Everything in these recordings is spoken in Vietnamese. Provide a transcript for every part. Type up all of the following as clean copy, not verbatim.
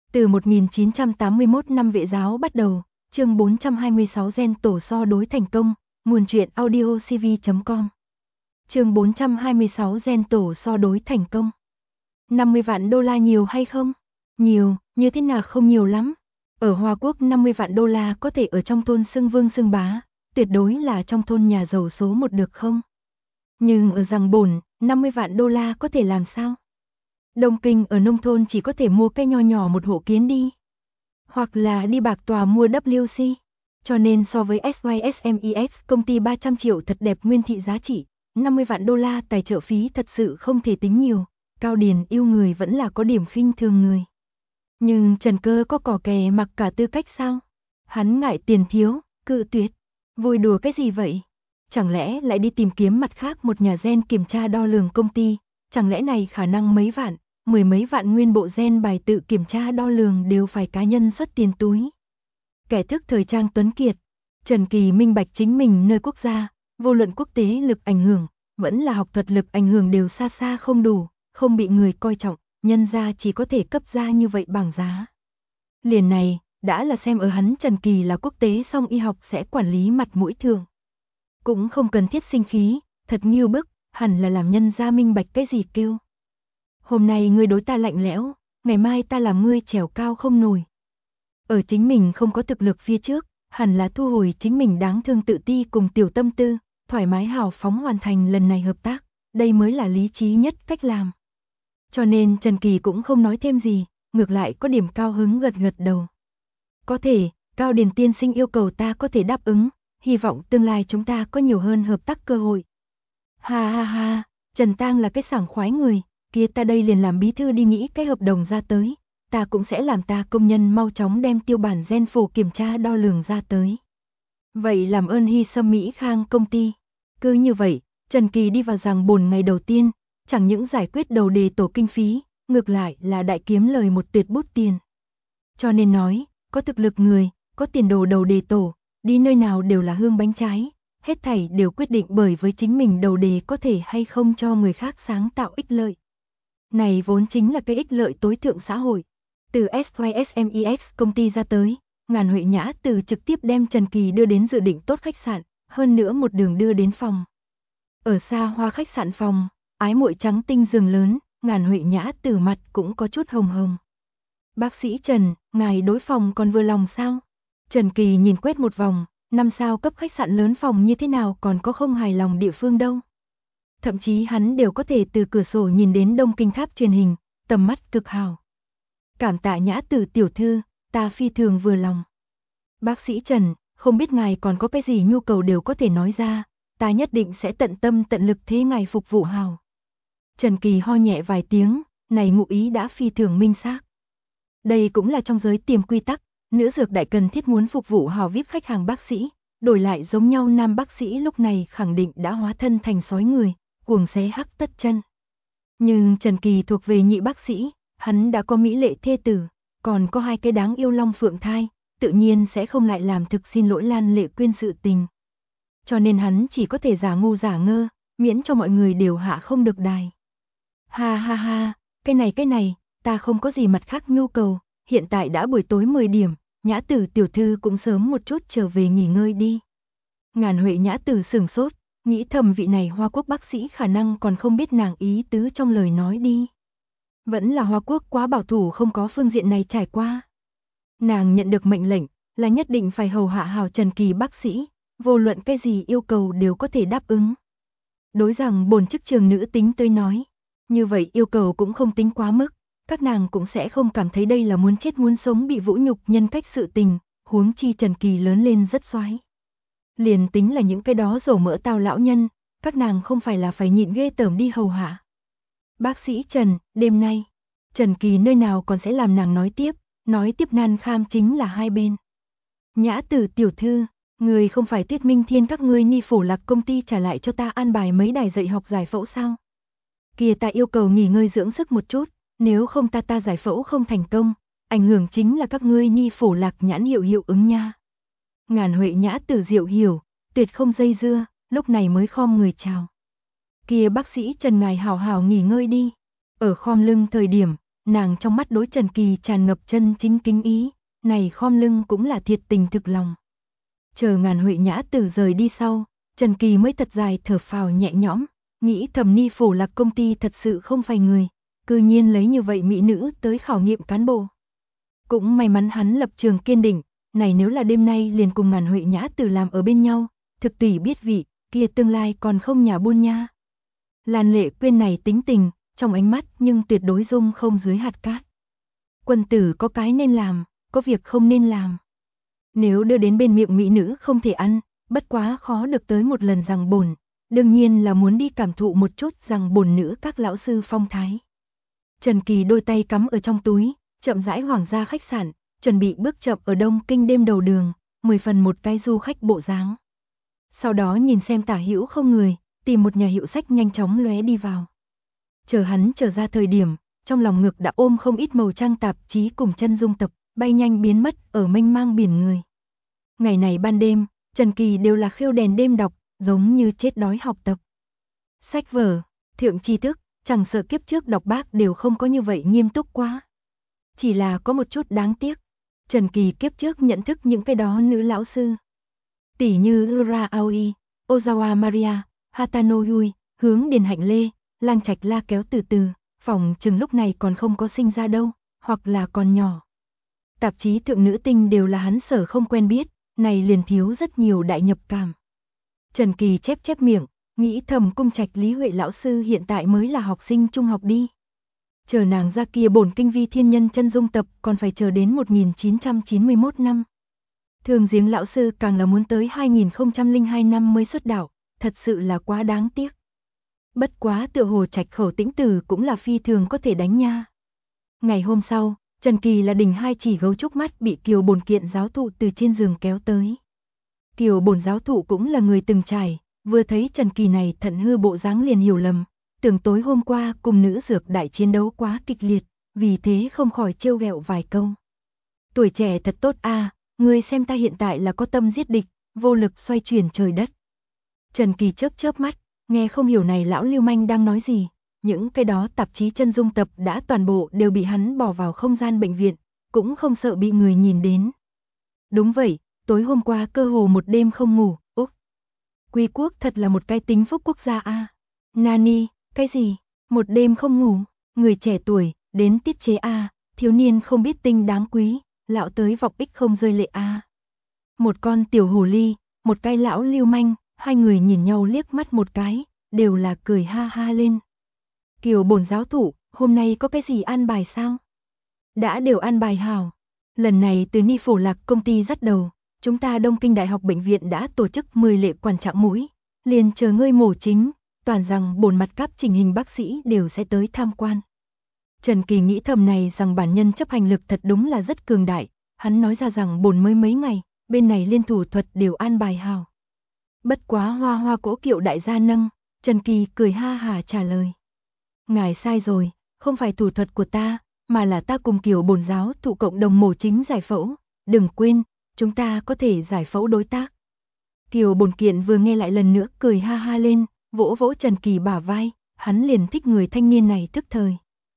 Từ 1981 năm Vệ giáo bắt đầu, chương 426 gen tổ so đối thành công, nguồn truyện audiocv.com. Chương 426 gen tổ so đối thành công. 50 vạn đô la nhiều hay không? Nhiều, như thế nào không nhiều lắm. Ở Hoa Quốc 50 vạn đô la có thể ở trong thôn xưng vương xưng bá, tuyệt đối là trong thôn nhà giàu số một được không? Nhưng ở Giang Bồn, 50 vạn đô la có thể làm sao? Đông Kinh ở nông thôn chỉ có thể mua cái nho nhỏ một hộ kiến hoặc là đi bạc tòa mua WC. Cho nên so với SYSMEX công ty 300 triệu thật đẹp nguyên thị giá trị, 50 vạn đô la tài trợ phí thật sự không thể tính nhiều. Cao Điền yêu người vẫn là có điểm khinh thường người. Nhưng Trần Cơ có cỏ kè mặc cả tư cách sao? Hắn ngại tiền thiếu, cự tuyệt. Vui đùa cái gì vậy? Chẳng lẽ lại đi tìm kiếm mặt khác một nhà gen kiểm tra đo lường công ty? Chẳng lẽ này khả năng mấy vạn, mười mấy vạn nguyên bộ gen bài tự kiểm tra đo lường đều phải cá nhân xuất tiền túi? Kẻ thức thời trang tuấn kiệt, Trần Kỳ minh bạch chính mình nơi quốc gia, vô luận quốc tế lực ảnh hưởng, vẫn là học thuật lực ảnh hưởng đều xa xa không đủ, không bị người coi trọng, nhân ra chỉ có thể cấp ra như vậy bảng giá. Liền này, đã là xem ở hắn Trần Kỳ là quốc tế song y học sẽ quản lý mặt mũi thường. Cũng không cần thiết sinh khí, thật nghiêu bức, hẳn là làm nhân ra minh bạch cái gì kêu. Hôm nay ngươi đối ta lạnh lẽo, ngày mai ta làm ngươi trèo cao không nổi. Ở chính mình không có thực lực phía trước, hẳn là thu hồi chính mình đáng thương tự ti cùng tiểu tâm tư, thoải mái hào phóng hoàn thành lần này hợp tác, đây mới là lý trí nhất cách làm. Cho nên Trần Kỳ cũng không nói thêm gì, ngược lại có điểm cao hứng gật gật đầu. Có thể, Cao Điền tiên sinh yêu cầu ta có thể đáp ứng, hy vọng tương lai chúng ta có nhiều hơn hợp tác cơ hội. Ha ha ha, Trần Tang là cái sảng khoái người, kia ta đây liền làm bí thư đi nghĩ cái hợp đồng ra tới, ta cũng sẽ làm ta công nhân mau chóng đem tiêu bản gen phổ kiểm tra đo lường ra tới. Vậy làm ơn Hy Sâm Mỹ Khang công ty. Cứ như vậy, Trần Kỳ đi vào Giang Bồn ngày đầu tiên, chẳng những giải quyết đầu đề tổ kinh phí, ngược lại là đại kiếm lời một tuyệt bút tiền. Cho nên nói, có thực lực người, có tiền đồ đầu đề tổ, đi nơi nào đều là hương bánh trái, hết thảy đều quyết định bởi với chính mình đầu đề có thể hay không cho người khác sáng tạo ích lợi. Này vốn chính là cái ích lợi tối thượng xã hội. Từ SYSMEX công ty ra tới, Ngàn Huệ Nhã từ trực tiếp đem Trần Kỳ đưa đến dự định tốt khách sạn, hơn nữa một đường đưa đến phòng. Ở xa hoa khách sạn phòng, ái muội trắng tinh giường lớn, Ngàn Huệ Nhã từ mặt cũng có chút hồng hồng. Bác sĩ Trần, ngài đối phòng còn vừa lòng sao? Trần Kỳ nhìn quét một vòng, 5 sao cấp khách sạn lớn phòng như thế nào còn có không hài lòng địa phương đâu. Thậm chí hắn đều có thể từ cửa sổ nhìn đến Đông Kinh tháp truyền hình, tầm mắt cực hào. Cảm tạ Nhã Tử tiểu thư, ta phi thường vừa lòng. Bác sĩ Trần, không biết ngài còn có cái gì nhu cầu đều có thể nói ra, ta nhất định sẽ tận tâm tận lực thế ngài phục vụ hào. Trần Kỳ ho nhẹ vài tiếng, này ngụ ý đã phi thường minh xác. Đây cũng là trong giới tiềm quy tắc, nữ dược đại cần thiết muốn phục vụ hào VIP khách hàng bác sĩ, đổi lại giống nhau nam bác sĩ lúc này khẳng định đã hóa thân thành sói người, cuồng xé hắc tất chân. Nhưng Trần Kỳ thuộc về nhị bác sĩ, hắn đã có mỹ lệ thê tử, còn có 2 cái đáng yêu long phượng thai, tự nhiên sẽ không lại làm thực xin lỗi Lan Lệ Quyên sự tình. Cho nên hắn chỉ có thể giả ngu giả ngơ, miễn cho mọi người đều hạ không được đài. Ha ha ha, cái này, ta không có gì mặt khác nhu cầu, hiện tại đã buổi tối 10 điểm, Nhã Tử tiểu thư cũng sớm một chút trở về nghỉ ngơi đi. Ngàn Huệ Nhã Tử sửng sốt, nghĩ thầm vị này Hoa Quốc bác sĩ khả năng còn không biết nàng ý tứ trong lời nói đi. Vẫn là Hoa Quốc quá bảo thủ không có phương diện này trải qua. Nàng nhận được mệnh lệnh là nhất định phải hầu hạ hào Trần Kỳ bác sĩ, vô luận cái gì yêu cầu đều có thể đáp ứng. Đối rằng bổn chức trường nữ tính tới nói, như vậy yêu cầu cũng không tính quá mức, các nàng cũng sẽ không cảm thấy đây là muốn chết muốn sống bị vũ nhục nhân cách sự tình, huống chi Trần Kỳ lớn lên rất xoái. Liền tính là những cái đó dầu mỡ tao lão nhân, các nàng không phải là phải nhịn ghê tởm đi hầu hạ. Bác sĩ Trần, đêm nay, Trần Kỳ nơi nào còn sẽ làm nàng nói tiếp nan kham chính là hai bên. Nhã Tử tiểu thư, người không phải Tuyết Minh Thiên các ngươi ni phổ lạc công ty trả lại cho ta an bài mấy đài dạy học giải phẫu sao? Kìa ta yêu cầu nghỉ ngơi dưỡng sức một chút, nếu không ta giải phẫu không thành công, ảnh hưởng chính là các ngươi ni phổ lạc nhãn hiệu hiệu ứng nha. Ngàn Huệ Nhã Tử diệu hiểu, tuyệt không dây dưa, lúc này mới khom người chào. Kìa bác sĩ Trần ngài hào hào nghỉ ngơi đi. Ở khom lưng thời điểm, Nàng trong mắt đối Trần Kỳ tràn ngập chân chính kính ý, này khom lưng cũng là thiệt tình thực lòng. Chờ Ngàn Huệ Nhã Tử rời đi sau, Trần Kỳ mới thật dài thở phào nhẹ nhõm, nghĩ thầm Ni Phổ Lạc công ty thật sự không phải người, cư nhiên lấy như vậy mỹ nữ tới khảo nghiệm cán bộ. Cũng may mắn hắn lập trường kiên định, này nếu là đêm nay liền cùng Ngàn Huệ Nhã Tử làm ở bên nhau, thực tùy biết vị, kia tương lai còn không nhà buôn nha. Lan Lệ Quyên này tính tình, trong ánh mắt nhưng tuyệt đối dung không dưới hạt cát. Quân tử có cái nên làm, có việc không nên làm. Nếu đưa đến bên miệng mỹ nữ không thể ăn, bất quá khó được tới một lần rằng bổn, đương nhiên là muốn đi cảm thụ một chút rằng bổn nữ các lão sư phong thái. Trần Kỳ đôi tay cắm ở trong túi, chậm rãi Hoàng gia khách sạn, chuẩn bị bước chậm ở Đông Kinh đêm đầu đường, 10 phần một cái du khách bộ dáng. Sau đó nhìn xem tả hữu không người, tìm một nhà hiệu sách nhanh chóng lóe đi vào. Chờ hắn trở ra thời điểm, trong lòng ngực đã ôm không ít màu trang tạp chí cùng chân dung tập, bay nhanh biến mất ở mênh mang biển người. Ngày này ban đêm, Trần Kỳ đều là khêu đèn đêm đọc, giống như chết đói học tập. Sách vở, thượng tri thức, chẳng sợ kiếp trước đọc bác đều không có như vậy nghiêm túc quá. Chỉ là có một chút đáng tiếc, Trần Kỳ kiếp trước nhận thức những cái đó nữ lão sư. Tỷ như Laura Aoi, Ozawa Maria, Hatano Yui, Hướng Điền Hạnh Lê, Lang Trạch La kéo từ từ, phòng chừng lúc này còn không có sinh ra đâu, hoặc là còn nhỏ. Tạp chí thượng nữ tinh đều là hắn sở không quen biết, này liền thiếu rất nhiều đại nhập cảm. Trần Kỳ chép chép miệng, nghĩ thầm Cung Trạch Lý Huệ lão sư hiện tại mới là học sinh trung học đi. Chờ nàng ra kia bổn kinh vi thiên nhân chân dung tập còn phải chờ đến 1991 năm. Thường Giếng lão sư càng là muốn tới 2002 năm mới xuất đạo, thật sự là quá đáng tiếc. Bất quá tựa hồ Trạch Khẩu Tĩnh Tử cũng là phi thường có thể đánh nha. Ngày hôm sau, Trần Kỳ là đỉnh hai chỉ gấu trúc mắt bị Kiều Bồn Kiện giáo thụ từ trên giường kéo tới. Kiều Bồn giáo thụ cũng là người từng trải, vừa thấy Trần Kỳ này thận hư bộ dáng liền hiểu lầm, tưởng tối hôm qua cùng nữ dược đại chiến đấu quá kịch liệt, vì thế không khỏi trêu ghẹo vài câu. Tuổi trẻ thật tốt a, ngươi xem ta hiện tại là có tâm giết địch, vô lực xoay chuyển trời đất. Trần Kỳ chớp chớp mắt, nghe không hiểu này lão lưu manh đang nói gì, những cái đó tạp chí chân dung tập đã toàn bộ đều bị hắn bỏ vào không gian bệnh viện, cũng không sợ bị người nhìn đến. Đúng vậy, tối hôm qua cơ hồ một đêm không ngủ, Úc. Quy quốc thật là một cái tính phúc quốc gia a. Nani, cái gì? Một đêm không ngủ, người trẻ tuổi, đến tiết chế a, thiếu niên không biết tinh đáng quý, lão tới vọc ích không rơi lệ a. Một con tiểu hồ ly, một cái lão lưu manh, hai người nhìn nhau liếc mắt một cái, đều là cười ha ha lên. Kiều Bồn giáo thụ, hôm nay có cái gì an bài sao? Đã đều an bài hảo. Lần này từ Ni Phổ Lạc công ty dắt đầu, chúng ta Đông Kinh Đại học Bệnh viện đã tổ chức 10 lễ quan trọng mũi, liền chờ ngươi mổ chính, toàn rằng bồn mặt cáp chỉnh hình bác sĩ đều sẽ tới tham quan. Trần Kỳ nghĩ thầm này rằng bản nhân chấp hành lực thật đúng là rất cường đại, hắn nói ra rằng bồn mới mấy ngày, bên này liên thủ thuật đều an bài hảo. Bất quá hoa hoa cỗ kiệu đại gia nâng, Trần Kỳ cười ha hà trả lời. Ngài sai rồi, không phải thủ thuật của ta, mà là ta cùng Kiều Bồn giáo thụ cộng đồng mổ chính giải phẫu, đừng quên, chúng ta có thể giải phẫu đối tác. Kiều Bồn Kiện vừa nghe lại lần nữa cười ha ha lên, vỗ vỗ Trần Kỳ bả vai, hắn liền thích người thanh niên này tức thời.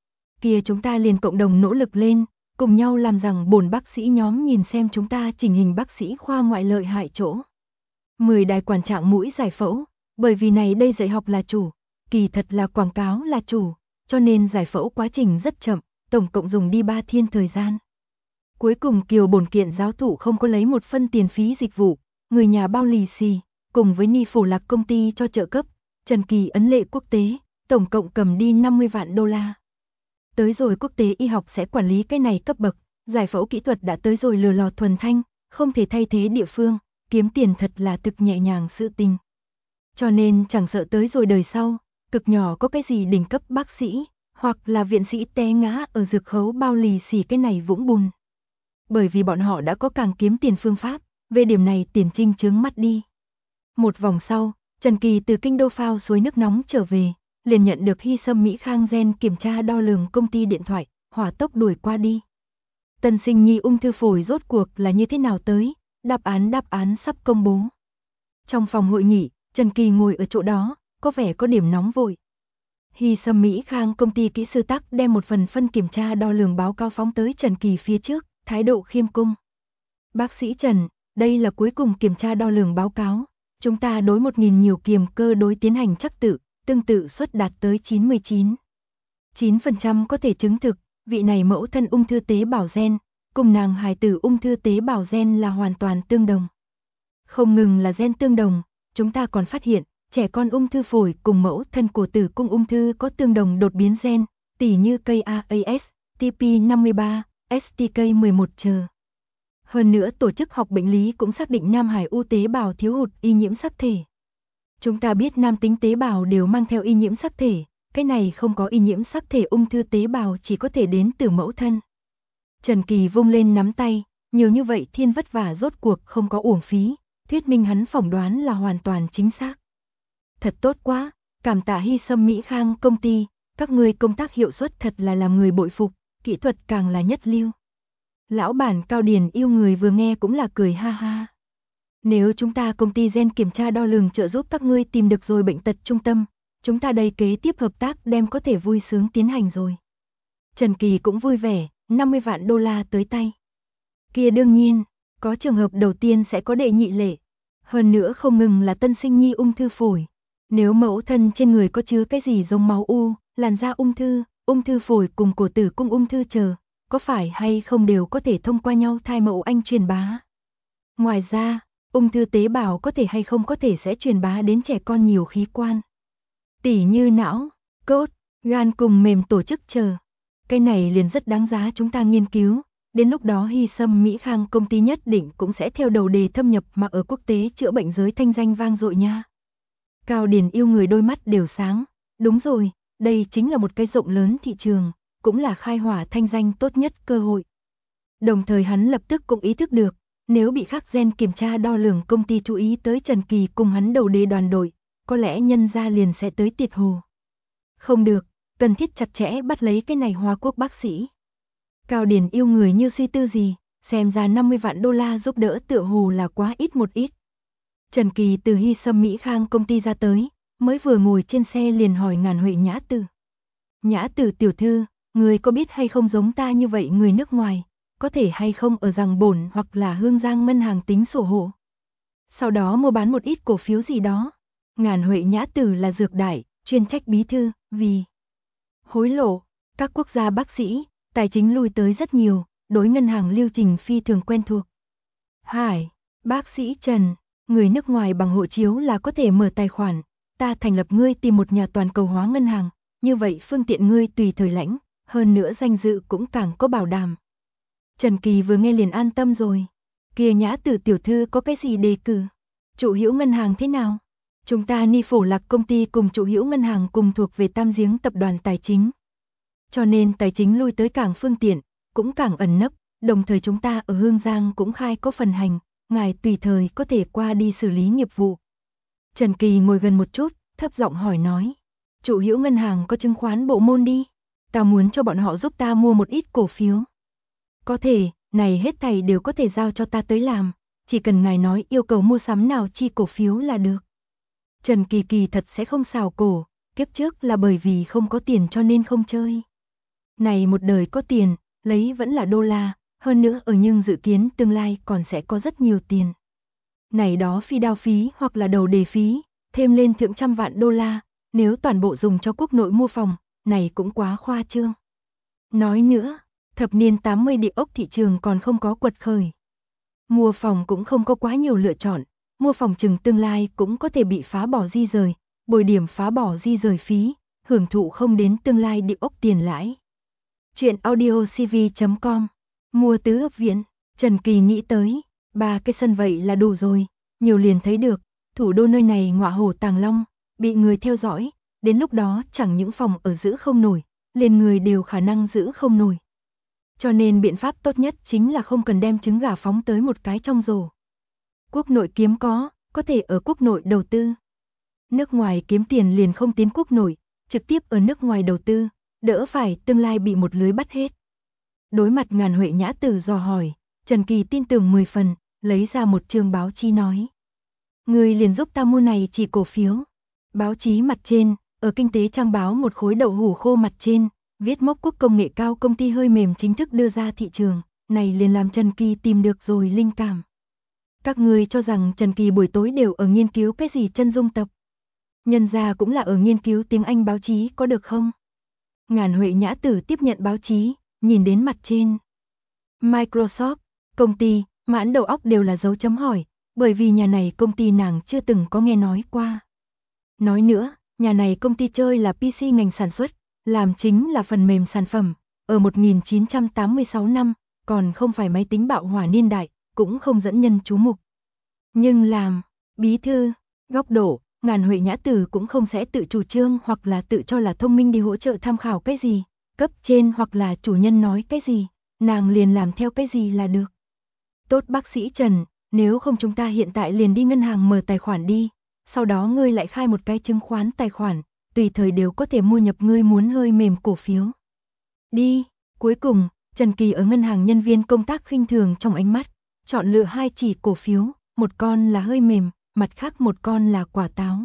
Kia chúng ta liền cộng đồng nỗ lực lên, cùng nhau làm rằng bổn bác sĩ nhóm nhìn xem chúng ta chỉnh hình bác sĩ khoa ngoại lợi hại chỗ. 10 đài quản trạng mũi giải phẫu, bởi vì này đây dạy học là chủ, kỳ thật là quảng cáo là chủ, cho nên giải phẫu quá trình rất chậm, tổng cộng dùng đi 3 thiên thời gian. Cuối cùng Kiều Bồn Kiện giáo thụ không có lấy một phân tiền phí dịch vụ, người nhà bao lì xì, cùng với Ni Phổ Lạc công ty cho trợ cấp, Trần Kỳ ấn lệ quốc tế, tổng cộng cầm đi 50 vạn đô la. Tới rồi quốc tế y học sẽ quản lý cái này cấp bậc, giải phẫu kỹ thuật đã tới rồi lừa lò thuần thanh, không thể thay thế địa phương, kiếm tiền thật là thực nhẹ nhàng sự tình. Cho nên chẳng sợ tới rồi đời sau, cực nhỏ có cái gì đỉnh cấp bác sĩ, hoặc là viện sĩ té ngã ở dược khấu bao lì xì cái này vũng bùn. Bởi vì bọn họ đã có càng kiếm tiền phương pháp, về điểm này Tiền Trinh chướng mắt đi. Một vòng sau, Trần Kỳ từ kinh đô phao suối nước nóng trở về, liền nhận được Hy Sâm Mỹ Khang Gen kiểm tra đo lường công ty điện thoại, hỏa tốc đuổi qua đi. Tân sinh nhi ung thư phổi rốt cuộc là như thế nào tới, đáp án sắp công bố. Trong phòng hội nghị, Trần Kỳ ngồi ở chỗ đó, có vẻ có điểm nóng vội. Hy Sâm Mỹ Khang công ty kỹ sư Tắc đem một phần phân kiểm tra đo lường báo cáo phóng tới Trần Kỳ phía trước, thái độ khiêm cung. Bác sĩ Trần, đây là cuối cùng kiểm tra đo lường báo cáo. Chúng ta đối 1.000 nhiều kiềm cơ đối tiến hành trắc tự, tương tự suất đạt tới 99,9% có thể chứng thực, vị này mẫu thân ung thư tế bào gen, cùng nàng hài tử ung thư tế bào gen là hoàn toàn tương đồng. Không ngừng là gen tương đồng, chúng ta còn phát hiện, trẻ con ung thư phổi cùng mẫu thân của tử cung ung thư có tương đồng đột biến gen, tỉ như KRAS, TP53, STK11 chờ. Hơn nữa tổ chức học bệnh lý cũng xác định Nam Hải u tế bào thiếu hụt y nhiễm sắc thể. Chúng ta biết nam tính tế bào đều mang theo y nhiễm sắc thể, cái này không có y nhiễm sắc thể ung thư tế bào chỉ có thể đến từ mẫu thân. Trần Kỳ vung lên nắm tay, nhiều như vậy thiên vất vả rốt cuộc không có uổng phí, thuyết minh hắn phỏng đoán là hoàn toàn chính xác. Thật tốt quá, cảm tạ Hy Sâm Mỹ Khang công ty, các ngươi công tác hiệu suất thật là làm người bội phục, kỹ thuật càng là nhất lưu. Lão bản Cao Điền yêu người vừa nghe cũng là cười ha ha. Nếu chúng ta công ty gen kiểm tra đo lường trợ giúp các ngươi tìm được rồi bệnh tật trung tâm, chúng ta đây kế tiếp hợp tác đem có thể vui sướng tiến hành rồi. Trần Kỳ cũng vui vẻ, 50 vạn đô la tới tay. Kia đương nhiên, có trường hợp đầu tiên sẽ có đệ nhị lệ. Hơn nữa không ngừng là tân sinh nhi ung thư phổi. Nếu mẫu thân trên người có chứa cái gì giống máu u, làn da ung thư phổi cùng cổ tử cung ung thư chờ, có phải hay không đều có thể thông qua nhau thai mẫu anh truyền bá. Ngoài ra, ung thư tế bào có thể hay không có thể sẽ truyền bá đến trẻ con nhiều khí quan. Tỉ như não, cốt, gan cùng mềm tổ chức chờ. Cái này liền rất đáng giá chúng ta nghiên cứu. Đến lúc đó Hy Sâm Mỹ Khang công ty nhất định cũng sẽ theo đầu đề thâm nhập mà ở quốc tế chữa bệnh giới thanh danh vang dội nha. Cao Điền yêu người đôi mắt đều sáng. Đúng rồi, đây chính là một cái rộng lớn thị trường, cũng là khai hỏa thanh danh tốt nhất cơ hội. Đồng thời hắn lập tức cũng ý thức được, nếu bị khắc gen kiểm tra đo lường công ty chú ý tới Trần Kỳ cùng hắn đầu đề đoàn đội, có lẽ nhân gia liền sẽ tới tiệt hồ. Không được, cần thiết chặt chẽ bắt lấy cái này Hoa Quốc bác sĩ. Cao Điền yêu người như suy tư gì, xem ra 50 vạn đô la giúp đỡ tựa hồ là quá ít một ít. Trần Kỳ từ Hy Sâm Mỹ Khang công ty ra tới, mới vừa ngồi trên xe liền hỏi Ngàn Huệ Nhã Tử. Nhã Tử tiểu thư, người có biết hay không giống ta như vậy người nước ngoài, có thể hay không ở Giang Bổn hoặc là Hương Giang ngân hàng tính sổ hộ. Sau đó mua bán một ít cổ phiếu gì đó. Ngàn Huệ Nhã Tử là dược đại, chuyên trách bí thư, vì hối lộ, các quốc gia bác sĩ, tài chính lui tới rất nhiều, đối ngân hàng lưu trình phi thường quen thuộc. Hải, bác sĩ Trần, người nước ngoài bằng hộ chiếu là có thể mở tài khoản, ta thành lập ngươi tìm một nhà toàn cầu hóa ngân hàng, như vậy phương tiện ngươi tùy thời lãnh, hơn nữa danh dự cũng càng có bảo đảm. Trần Kỳ vừa nghe liền an tâm rồi. Kia Nhã Tử tiểu thư có cái gì đề cử? Trụ Hữu ngân hàng thế nào? Chúng ta Ni Phổ Lạc công ty cùng Trụ Hữu ngân hàng cùng thuộc về Tam Giếng tập đoàn tài chính. Cho nên tài chính lui tới càng phương tiện, cũng càng ẩn nấp, đồng thời chúng ta ở Hương Giang cũng khai có phần hành, ngài tùy thời có thể qua đi xử lý nghiệp vụ. Trần Kỳ ngồi gần một chút, thấp giọng hỏi nói. Trụ Hữu ngân hàng có chứng khoán bộ môn đi, ta muốn cho bọn họ giúp ta mua một ít cổ phiếu. Có thể, này hết thảy đều có thể giao cho ta tới làm, chỉ cần ngài nói yêu cầu mua sắm nào chi cổ phiếu là được. Trần Kỳ kỳ thật sẽ không xào cổ, kiếp trước là bởi vì không có tiền cho nên không chơi. Này một đời có tiền, lấy vẫn là đô la, hơn nữa ở nhưng dự kiến tương lai còn sẽ có rất nhiều tiền. Này đó phi đao phí hoặc là đầu đề phí, thêm lên thượng trăm vạn đô la, nếu toàn bộ dùng cho quốc nội mua phòng, này cũng quá khoa trương. Nói nữa, thập niên 80 địa ốc thị trường còn không có quật khởi. Mua phòng cũng không có quá nhiều lựa chọn, mua phòng chừng tương lai cũng có thể bị phá bỏ di rời, bồi điểm phá bỏ di rời phí, hưởng thụ không đến tương lai địa ốc tiền lãi. Chuyện audiocv.com. Mua tứ hợp viện, Trần Kỳ nghĩ tới, 3 cái sân vậy là đủ rồi, nhiều liền thấy được, thủ đô nơi này ngọa hổ tàng long, bị người theo dõi, đến lúc đó chẳng những phòng ở giữ không nổi, liền người đều khả năng giữ không nổi. Cho nên biện pháp tốt nhất chính là không cần đem trứng gà phóng tới một cái trong rổ. Quốc nội kiếm có thể ở quốc nội đầu tư. Nước ngoài kiếm tiền liền không tiến quốc nội, trực tiếp ở nước ngoài đầu tư, đỡ phải tương lai bị một lưới bắt hết. Đối mặt Ngàn Huệ Nhã Tử dò hỏi, Trần Kỳ tin tưởng 10 phần, lấy ra một chương báo chí nói. Người liền giúp ta mua này chỉ cổ phiếu. Báo chí mặt trên, ở kinh tế trang báo một khối đậu hủ khô mặt trên, viết mốc quốc công nghệ cao công ty hơi mềm chính thức đưa ra thị trường, này liền làm Trần Kỳ tìm được rồi linh cảm. Các ngươi cho rằng Trần Kỳ buổi tối đều ở nghiên cứu cái gì chân dung tập? Nhân ra cũng là ở nghiên cứu tiếng Anh báo chí có được không? Ngàn Huệ Nhã Tử tiếp nhận báo chí, nhìn đến mặt trên. Microsoft, công ty, mãn đầu óc đều là dấu chấm hỏi, bởi vì nhà này công ty nàng chưa từng có nghe nói qua. Nói nữa, nhà này công ty chơi là PC ngành sản xuất, làm chính là phần mềm sản phẩm, ở 1986 năm, còn không phải máy tính bạo hỏa niên đại, cũng không dẫn nhân chú mục. Nhưng làm bí thư, góc độ, Ngàn Huệ Nhã Tử cũng không sẽ tự chủ trương hoặc là tự cho là thông minh đi hỗ trợ tham khảo cái gì, cấp trên hoặc là chủ nhân nói cái gì, nàng liền làm theo cái gì là được. Tốt bác sĩ Trần, nếu không chúng ta hiện tại liền đi ngân hàng mở tài khoản đi, sau đó ngươi lại khai một cái chứng khoán tài khoản, tùy thời đều có thể mua nhập ngươi muốn hơi mềm cổ phiếu. Đi, cuối cùng, Trần Kỳ ở ngân hàng nhân viên công tác khinh thường trong ánh mắt, chọn lựa 2 chỉ cổ phiếu, một con là hơi mềm, mặt khác một con là quả táo.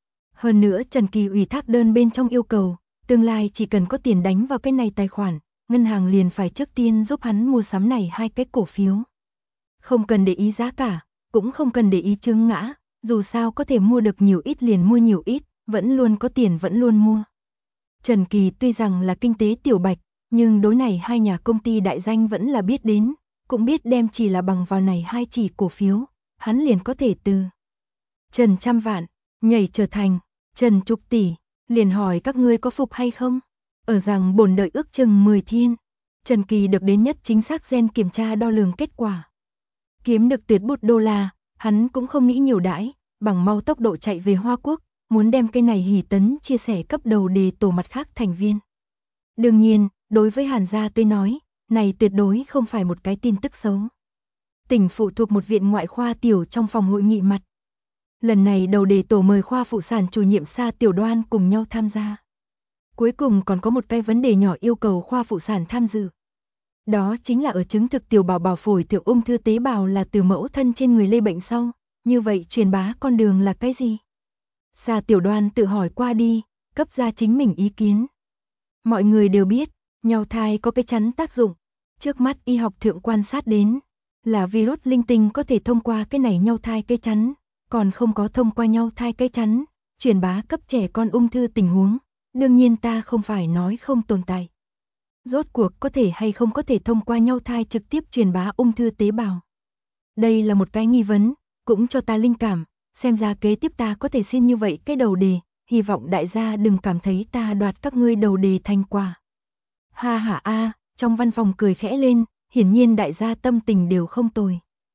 Hơn nữa Trần Kỳ ủy thác đơn bên trong yêu cầu, tương lai chỉ cần có tiền đánh vào cái này tài khoản, ngân hàng liền phải trước tiên giúp hắn mua sắm này 2 cái cổ phiếu. Không cần để ý giá cả, cũng không cần để ý chướng ngã, dù sao có thể mua được nhiều ít liền mua nhiều ít, vẫn luôn có tiền vẫn luôn mua. Trần Kỳ tuy rằng là kinh tế tiểu bạch, nhưng đối này 2 nhà công ty đại danh vẫn là biết đến, cũng biết đem chỉ là bằng vào này 2 chỉ cổ phiếu, hắn liền có thể từ Trần trăm vạn, nhảy trở thành Trần chục tỷ, liền hỏi các ngươi có phục hay không? Ở rằng bổn đợi ước chừng 10 thiên, Trần Kỳ được đến nhất chính xác gen kiểm tra đo lường kết quả. Kiếm được tuyệt bút đô la, hắn cũng không nghĩ nhiều đãi, bằng mau tốc độ chạy về Hoa Quốc, muốn đem cái này hỉ tấn chia sẻ cấp đầu đề tổ mặt khác thành viên. Đương nhiên, đối với Hàn gia tôi nói, này tuyệt đối không phải một cái tin tức xấu. Tỉnh phụ thuộc một viện ngoại khoa tiểu trong phòng hội nghị mặt. Lần này đầu đề tổ mời khoa phụ sản chủ nhiệm Sa Tiểu Đoan cùng nhau tham gia. Cuối cùng còn có một cái vấn đề nhỏ yêu cầu khoa phụ sản tham dự. Đó chính là ở chứng thực tiểu bảo bảo phổi thượng ung thư tế bào là từ mẫu thân trên người lây bệnh sau, như vậy truyền bá con đường là cái gì? Sa Tiểu Đoan tự hỏi qua đi, cấp ra chính mình ý kiến. Mọi người đều biết, nhau thai có cái chắn tác dụng, trước mắt y học thượng quan sát đến, là virus linh tinh có thể thông qua cái này nhau thai cái chắn, còn không có thông qua nhau thai cái chắn, truyền bá cấp trẻ con ung thư tình huống, đương nhiên ta không phải nói không tồn tại. Rốt cuộc có thể hay không có thể thông qua nhau thai trực tiếp truyền bá ung thư tế bào. Đây là một cái nghi vấn, cũng cho ta linh cảm, xem ra kế tiếp ta có thể xin như vậy cái đầu đề, hy vọng đại gia đừng cảm thấy ta đoạt các ngươi đầu đề thành quả. Ha ha a, trong văn phòng cười khẽ lên, hiển nhiên đại gia tâm tình đều không tồi.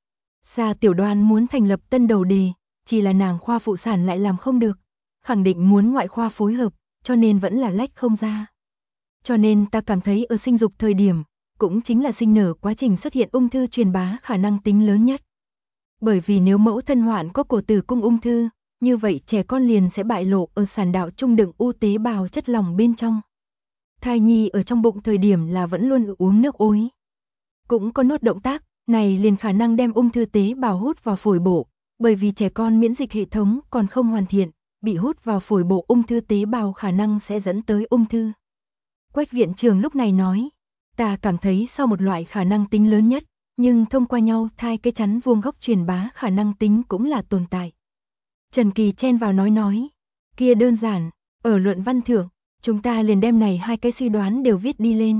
Sa Tiểu Đoan muốn thành lập tân đầu đề, chỉ là nàng khoa phụ sản lại làm không được, khẳng định muốn ngoại khoa phối hợp, cho nên vẫn là lách không ra. Cho nên ta cảm thấy ở sinh dục thời điểm, cũng chính là sinh nở quá trình xuất hiện ung thư truyền bá khả năng tính lớn nhất. Bởi vì nếu mẫu thân hoạn có cổ tử cung ung thư, như vậy trẻ con liền sẽ bại lộ ở sản đạo trung đựng u tế bào chất lỏng bên trong. Thai nhi ở trong bụng thời điểm là vẫn luôn uống nước ối. Cũng có nốt động tác, này liền khả năng đem ung thư tế bào hút vào phổi bộ, bởi vì trẻ con miễn dịch hệ thống còn không hoàn thiện, bị hút vào phổi bộ ung thư tế bào khả năng sẽ dẫn tới ung thư. Quách viện trưởng lúc này nói, ta cảm thấy sau một loại khả năng tính lớn nhất, nhưng thông qua nhau thai cái chắn vuông góc truyền bá khả năng tính cũng là tồn tại. Trần Kỳ chen vào nói, kia đơn giản, ở luận văn thượng, chúng ta liền đem này 2 cái suy đoán đều viết đi lên.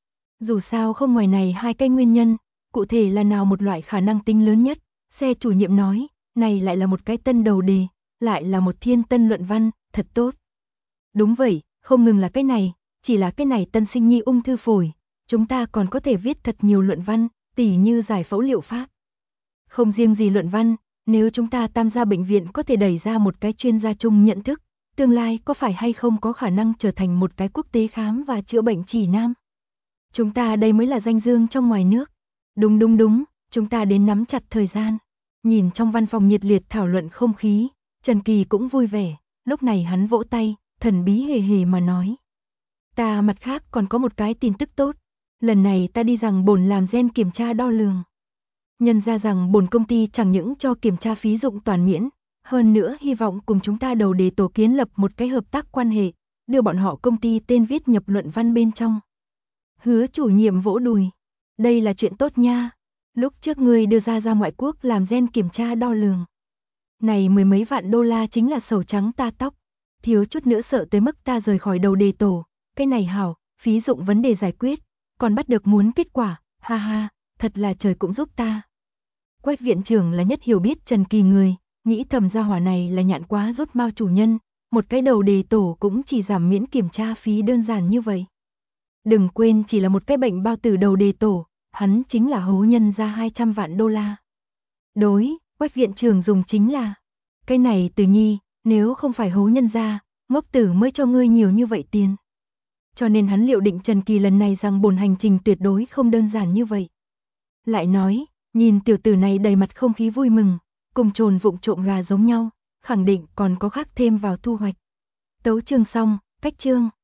Dù sao không ngoài này 2 cái nguyên nhân, cụ thể là nào một loại khả năng tính lớn nhất, xe chủ nhiệm nói, này lại là một cái tân đầu đề, lại là một thiên tân luận văn, thật tốt. Đúng vậy, không ngừng là cái này, chỉ là cái này tân sinh nhi ung thư phổi, chúng ta còn có thể viết thật nhiều luận văn, tỉ như giải phẫu liệu pháp. Không riêng gì luận văn, nếu chúng ta tam gia bệnh viện có thể đẩy ra một cái chuyên gia chung nhận thức, tương lai có phải hay không có khả năng trở thành một cái quốc tế khám và chữa bệnh chỉ nam. Chúng ta đây mới là danh dương trong ngoài nước. Đúng, chúng ta đến nắm chặt thời gian. Nhìn trong văn phòng nhiệt liệt thảo luận không khí, Trần Kỳ cũng vui vẻ, lúc này hắn vỗ tay, thần bí hề hề mà nói. Ta mặt khác còn có một cái tin tức tốt, lần này ta đi rằng bổn làm gen kiểm tra đo lường. Nhân ra rằng bổn công ty chẳng những cho kiểm tra phí dụng toàn miễn, Hơn nữa hy vọng cùng chúng ta đầu đề tổ kiến lập một cái hợp tác quan hệ, đưa bọn họ công ty tên viết nhập luận văn bên trong. Hứa chủ nhiệm vỗ đùi. Đây là chuyện tốt nha. Lúc trước ngươi đưa ra ngoại quốc làm gen kiểm tra đo lường. Này mười mấy vạn đô la chính là sầu trắng ta tóc. Thiếu chút nữa sợ tới mức ta rời khỏi đầu đề tổ. Cái này hảo, phí dụng vấn đề giải quyết. Còn bắt được muốn kết quả, ha ha, thật là trời cũng giúp ta. Quách viện trưởng là nhất hiểu biết Trần Kỳ người, nghĩ thầm gia hỏa này là nhạn quá rốt mao chủ nhân. Một cái đầu đề tổ cũng chỉ giảm miễn kiểm tra phí đơn giản như vậy. Đừng quên chỉ là một cái bệnh bao tử đầu đề tổ, hắn chính là hố nhân ra 200 vạn đô la. Đối, Quách viện trưởng dùng chính là, cái này Từ Nhi, nếu không phải hố nhân ra, ngốc tử mới cho ngươi nhiều như vậy tiền. Cho nên hắn liệu định Trần Kỳ lần này rằng bổn hành trình tuyệt đối không đơn giản như vậy. Lại nói, nhìn tiểu tử này đầy mặt không khí vui mừng, cùng trồn vụng trộm gà giống nhau, khẳng định còn có khác thêm vào thu hoạch. Tấu chương xong, cách chương.